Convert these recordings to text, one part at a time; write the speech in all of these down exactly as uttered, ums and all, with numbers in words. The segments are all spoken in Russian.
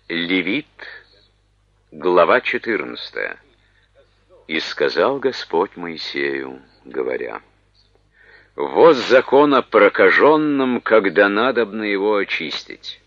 Левит, глава четырнадцатая. «И сказал Господь Моисею, говоря: вот закон о прокаженном, когда надобно его очистить.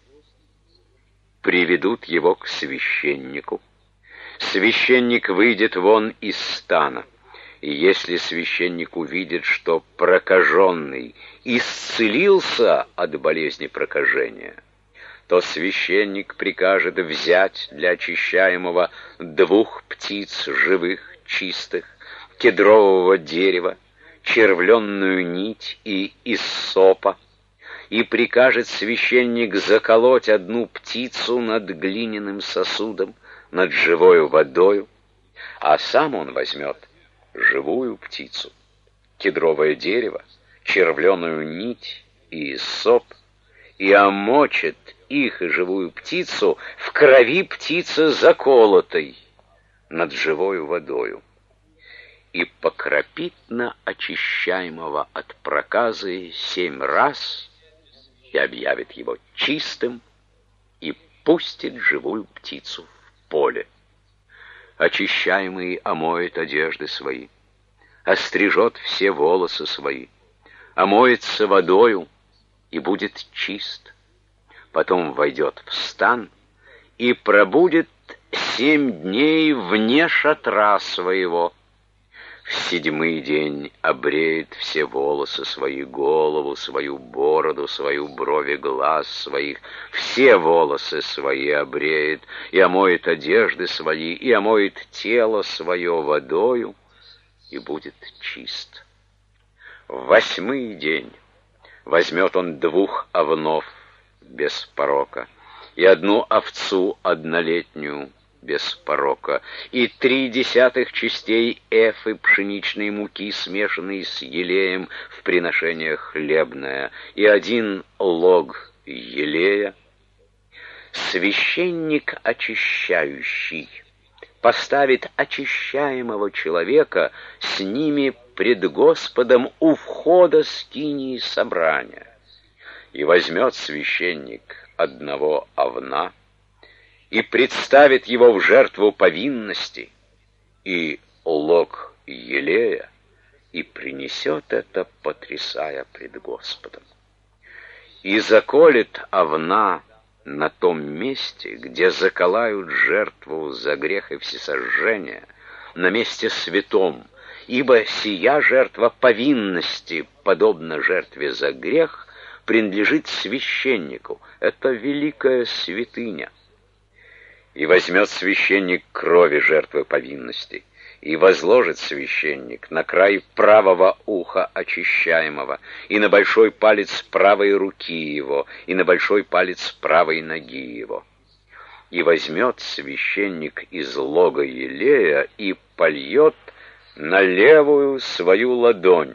Приведут его к священнику. Священник выйдет вон из стана, и если священник увидит, что прокаженный исцелился от болезни прокажения, то священник прикажет взять для очищаемого двух птиц живых, чистых, кедрового дерева, червленную нить и иссопа, и прикажет священник заколоть одну птицу над глиняным сосудом, над живою водою, а сам он возьмет живую птицу, кедровое дерево, червленую нить и иссоп, и омочит их и живую птицу в крови птицы заколотой над живою водою, и покропит на очищаемого от проказы семь раз, и объявит его чистым, и пустит живую птицу в поле. Очищаемый омоет одежды свои, острижет все волосы свои, омоется водою и будет чист. Потом войдет в стан и пробудет семь дней вне шатра своего. В седьмой день обреет все волосы свои, голову свою, бороду свою, брови глаз своих, все волосы свои обреет, и омоет одежды свои, и омоет тело свое водою, и будет чист. В восьмой день возьмет он двух овнов без порока, и одну овцу однолетнюю без порока, и три десятых частей эфы пшеничной муки, смешанной с елеем в приношение хлебное, и один лог елея. Священник очищающий поставит очищаемого человека с ними пред Господом у входа скинии собрания, и возьмет священник одного овна и представит его в жертву повинности и лог елея, и принесет это, потрясая пред Господом. И заколет овна на том месте, где заколают жертву за грех и всесожжение, на месте святом, ибо сия жертва повинности, подобно жертве за грех, принадлежит священнику. Это великая святыня. И возьмет священник крови жертвы повинности, и возложит священник на край правого уха очищаемого, и на большой палец правой руки его, и на большой палец правой ноги его. И возьмет священник из лога елея и польет на левую свою ладонь,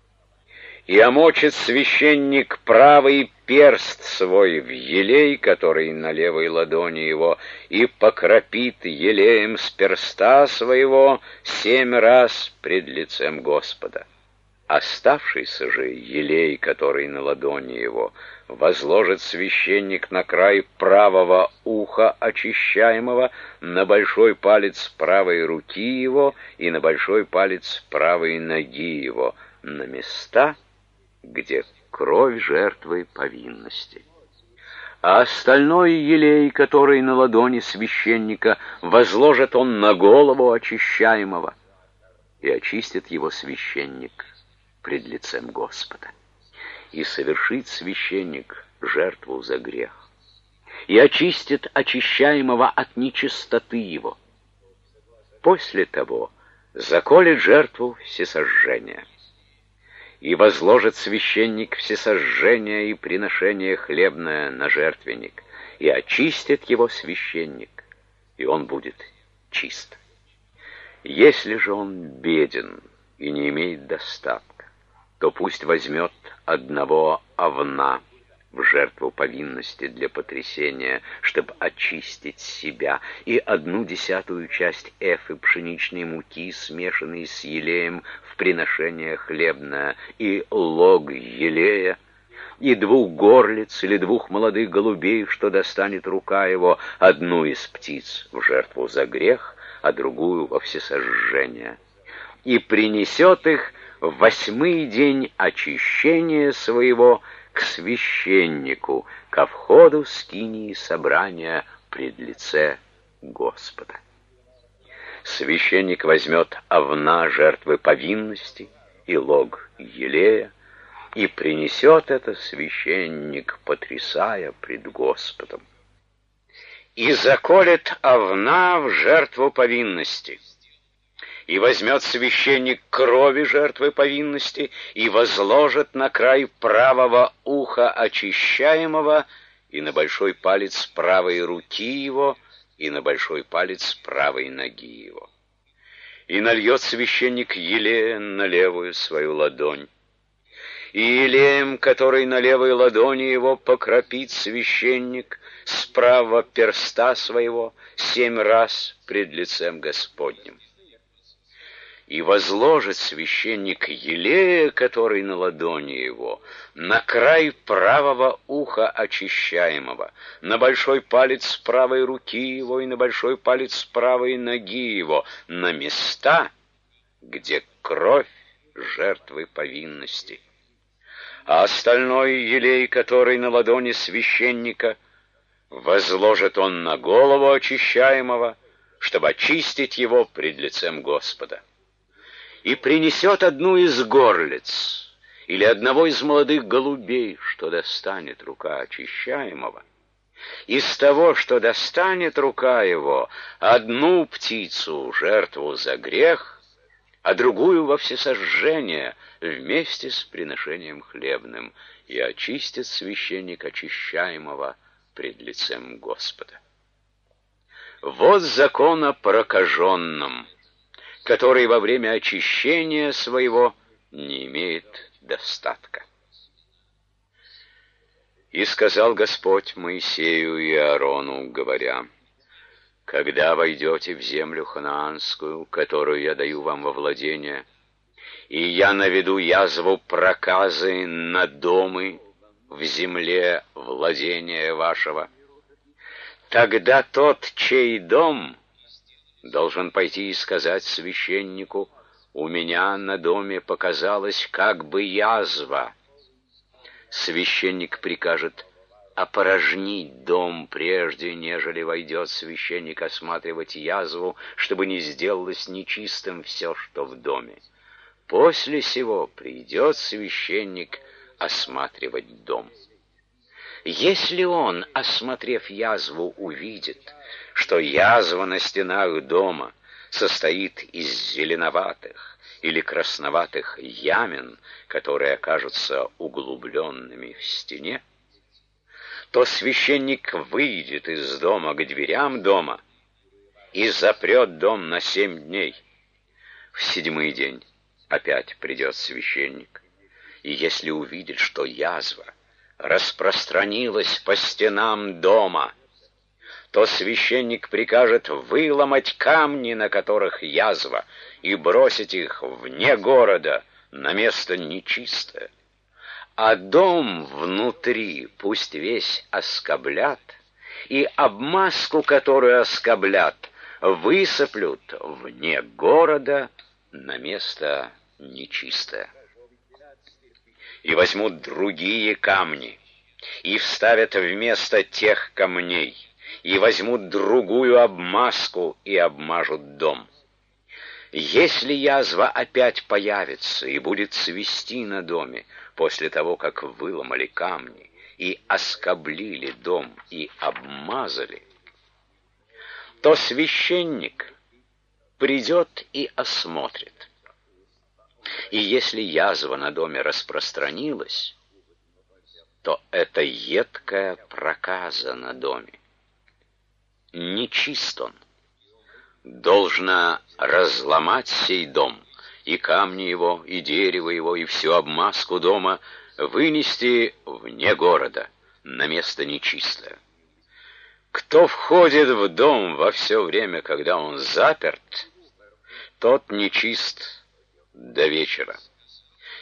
и омочит священник правый перст свой в елей, который на левой ладони его, и покропит елеем с перста своего семь раз пред лицем Господа. Оставшийся же елей, который на ладони его, возложит священник на край правого уха очищаемого, на большой палец правой руки его и на большой палец правой ноги его, на места, где кровь жертвы повинности. А остальной елей, который на ладони священника, возложит он на голову очищаемого, и очистит его священник пред лицем Господа. И совершит священник жертву за грех, и очистит очищаемого от нечистоты его. После того заколет жертву всесожжения. И возложит священник всесожжение и приношение хлебное на жертвенник, и очистит его священник, и он будет чист. Если же он беден и не имеет достатка, то пусть возьмет одного овна в жертву повинности для потрясения, чтобы очистить себя, и одну десятую часть эфы пшеничной муки, смешанной с елеем в приношение хлебное, и лог елея, и двух горлиц или двух молодых голубей, что достанет рука его, одну из птиц в жертву за грех, а другую во всесожжение. И принесет их в восьмый день очищения своего к священнику, ко входу скинии собрания пред лице Господа. Священник возьмет овна жертвы повинности и лог елея, и принесет это священник, потрясая пред Господом. И заколет овна в жертву повинности, и возьмет священник крови жертвы повинности и возложит на край правого уха очищаемого и на большой палец правой руки его, и на большой палец правой ноги его. И нальет священник елея на левую свою ладонь, и елеем, который на левой ладони его, покропит священник с правого перста своего семь раз пред лицем Господним. И возложит священник елея, который на ладони его, на край правого уха очищаемого, на большой палец правой руки его и на большой палец правой ноги его, на места, где кровь жертвы повинности. А остальной елей, который на ладони священника, возложит он на голову очищаемого, чтобы очистить его пред лицем Господа. И принесет одну из горлиц или одного из молодых голубей, что достанет рука очищаемого. Из того, что достанет рука его, одну птицу жертву за грех, а другую во всесожжение вместе с приношением хлебным, и очистит священник очищаемого пред лицем Господа. Вот закон о прокаженном, который во время очищения своего не имеет достатка. И сказал Господь Моисею и Аарону, говоря: «Когда войдете в землю ханаанскую, которую я даю вам во владение, и я наведу язву проказы на домы в земле владения вашего, тогда тот, чей дом, должен пойти и сказать священнику: у меня на доме показалась как бы язва. Священник прикажет опорожнить дом, прежде нежели войдет священник осматривать язву, чтобы не сделалось нечистым все, что в доме. После сего придет священник осматривать дом. Если он, осмотрев язву, увидит, что язва на стенах дома состоит из зеленоватых или красноватых ямен, которые окажутся углубленными в стене, то священник выйдет из дома к дверям дома и запрет дом на семь дней. В седьмой день опять придет священник, и если увидит, что язва распространилась по стенам дома, то священник прикажет выломать камни, на которых язва, и бросить их вне города, на место нечистое. А дом внутри пусть весь оскоблят, и обмазку, которую оскоблят, высыплют вне города на место нечистое. И возьмут другие камни, и вставят вместо тех камней, и возьмут другую обмазку, и обмажут дом. Если язва опять появится и будет цвести на доме, после того, как выломали камни, и оскоблили дом, и обмазали, то священник придет и осмотрит. И если язва на доме распространилась, то это едкая проказа на доме. Нечист он. Должно разломать сей дом, и камни его, и дерево его, и всю обмазку дома вынести вне города, на место нечистое. Кто входит в дом во все время, когда он заперт, тот нечист до вечера.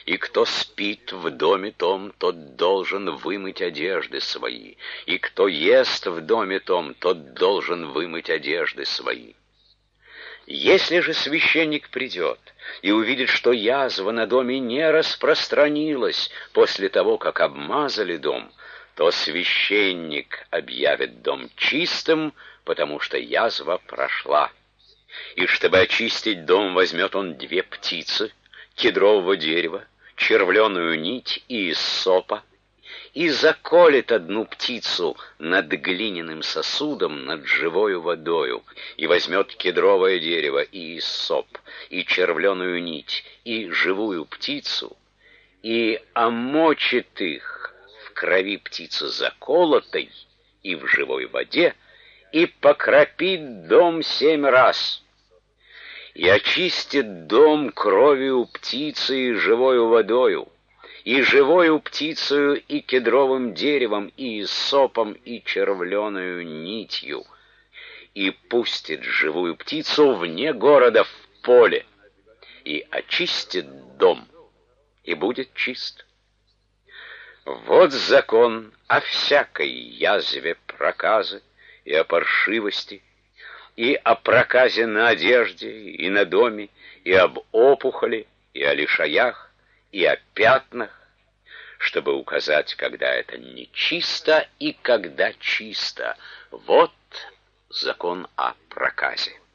И кто спит в доме том, тот должен вымыть одежды свои, и кто ест в доме том, тот должен вымыть одежды свои. Если же священник придет и увидит, что язва на доме не распространилась после того, как обмазали дом, то священник объявит дом чистым, потому что язва прошла. И чтобы очистить дом, возьмет он две птицы, кедрового дерева, червленую нить и иссопа, и заколет одну птицу над глиняным сосудом, над живою водою, и возьмет кедровое дерево и иссоп, и червленую нить, и живую птицу, и омочит их в крови птицы заколотой и в живой воде, и покропит дом семь раз, и очистит дом кровью птицы и живою водою, и живою птицею, и кедровым деревом, и иссопом, и червленою нитью, и пустит живую птицу вне города в поле, и очистит дом, и будет чист. Вот закон о всякой язве проказы и о паршивости, и о проказе на одежде и на доме, и об опухоли, и о лишаях, и о пятнах, чтобы указать, когда это нечисто и когда чисто. Вот закон о проказе.